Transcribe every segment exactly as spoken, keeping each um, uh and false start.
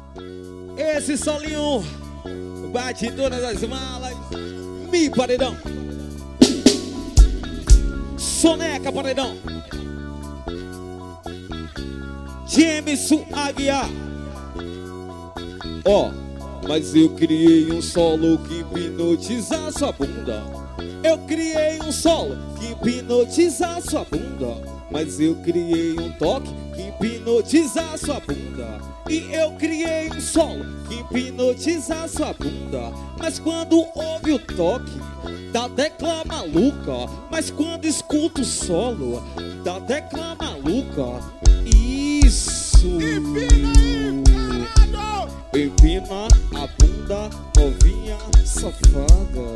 Esse solinho bate em todas as malas. Mi paredão. Soneca paredão. James Aguiar. Ó, oh, mas eu criei um solo que hipnotiza sua bunda. Eu criei um solo que hipnotiza sua bunda. Mas eu criei um toque que hipnotiza sua bunda. E eu criei um solo que hipnotiza sua bunda. Mas quando ouve o toque da tecla maluca, mas quando escuta o solo da tecla maluca, isso. Empina aí, caralho! Empina a bunda, novinha safada.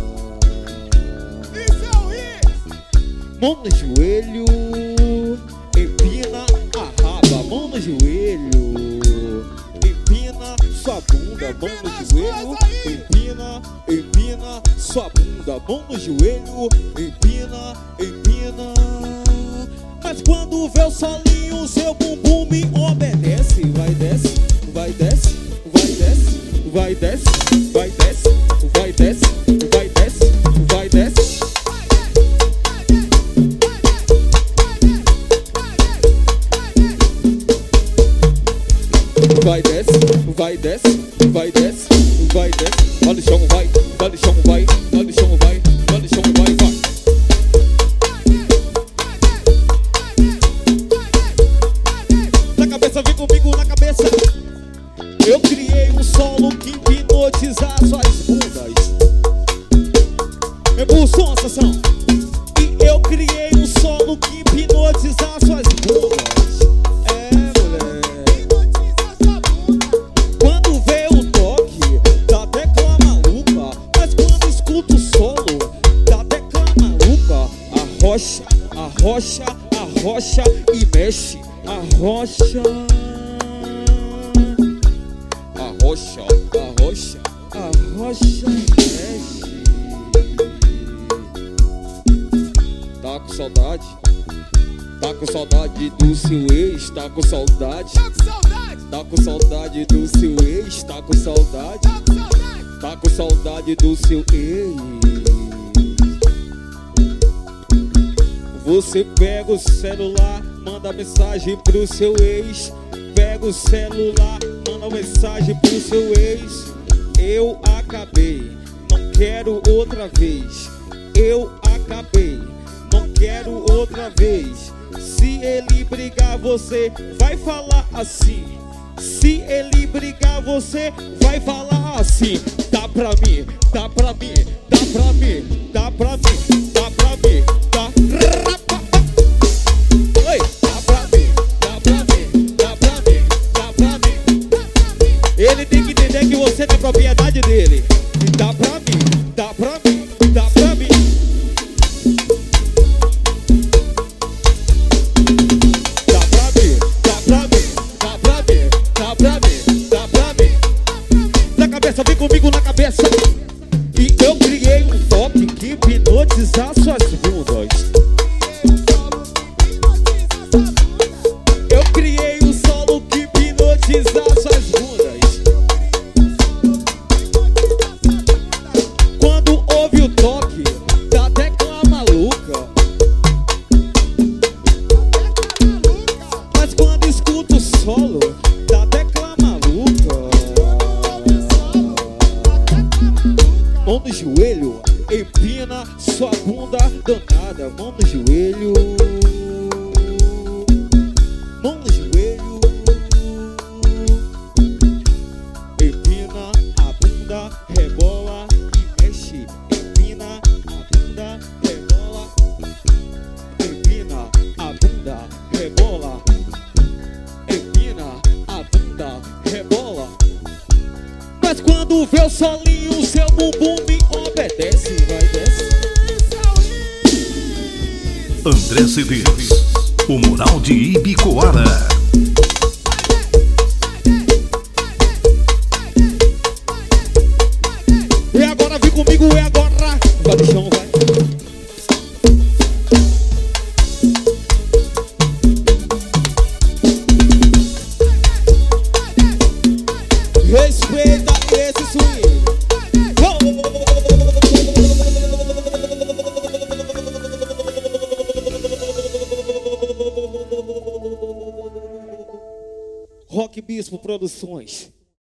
Isso é o hit! Mão no joelho, empina a raba, mão no joelho, empina sua bunda, mão no joelho, empina, empina sua bunda, mão no joelho, empina, empina. Mas quando vê o solinho, seu bumbum me obedece. Vai desce, vai desce, vai desce, vai desce, vai desce, vai desce, vai desce, vai desce. Vai desce, vai desce, vai desce, vai desce. Olha o chão, vai, olha o chão, vai, olha o chão, vai, olha o chão, vai, vai. Na cabeça, vem comigo na cabeça. Eu criei um solo que hipnotiza suas bundas. Impulsão, sessão. E eu criei um solo que hipnotiza suas bundas. Arrocha, arrocha, arrocha e mexe. Arrocha, arrocha, arrocha, arrocha e mexe. Tá com saudade? Tá com saudade do seu ex? Tá com saudade? Tá com saudade? Tá com saudade do seu ex? Tá com saudade? Tá com saudade? Tá com saudade do seu ex? Você pega o celular, manda mensagem pro seu ex. Pega o celular, manda mensagem pro seu ex. Eu acabei, não quero outra vez. Eu acabei, não quero outra vez. Se ele brigar, você vai falar assim. Se ele brigar, você vai falar assim. Dá pra mim, dá pra mim, dá pra mim, dá pra mim, dá pra mim, dá. Oi, dá pra mim, dá pra mim, dá pra mim, dá pra mim. Ele tem que entender que você não é propriedade dele. Dá pra mim, dá pra mim, dá pra mim. Dá pra mim, dá pra mim, dá pra mim, dá pra mim, dá pra mim. Na cabeça, vem comigo na cabeça. E eu criei um toque que hipnotiza suas bundas. Eu criei um solo que hipnotiza suas bundas. Quando ouve o toque da tecla maluca, mas quando escuta o solo da tecla maluca, mão no joelho, empina sua bunda danada. Mão no joelho, mão no joelho, empina a bunda, rebola e mexe. Empina a bunda, rebola, empina a bunda, rebola, empina a bunda, rebola. Mas quando vê o solinho, seu bumbum me obedece. Vai desce. André Cedês, o Moral de Ibicoara. E agora vem comigo, e agora vai no chão, vai. aproveita esse swing. Rock Bispo Produções.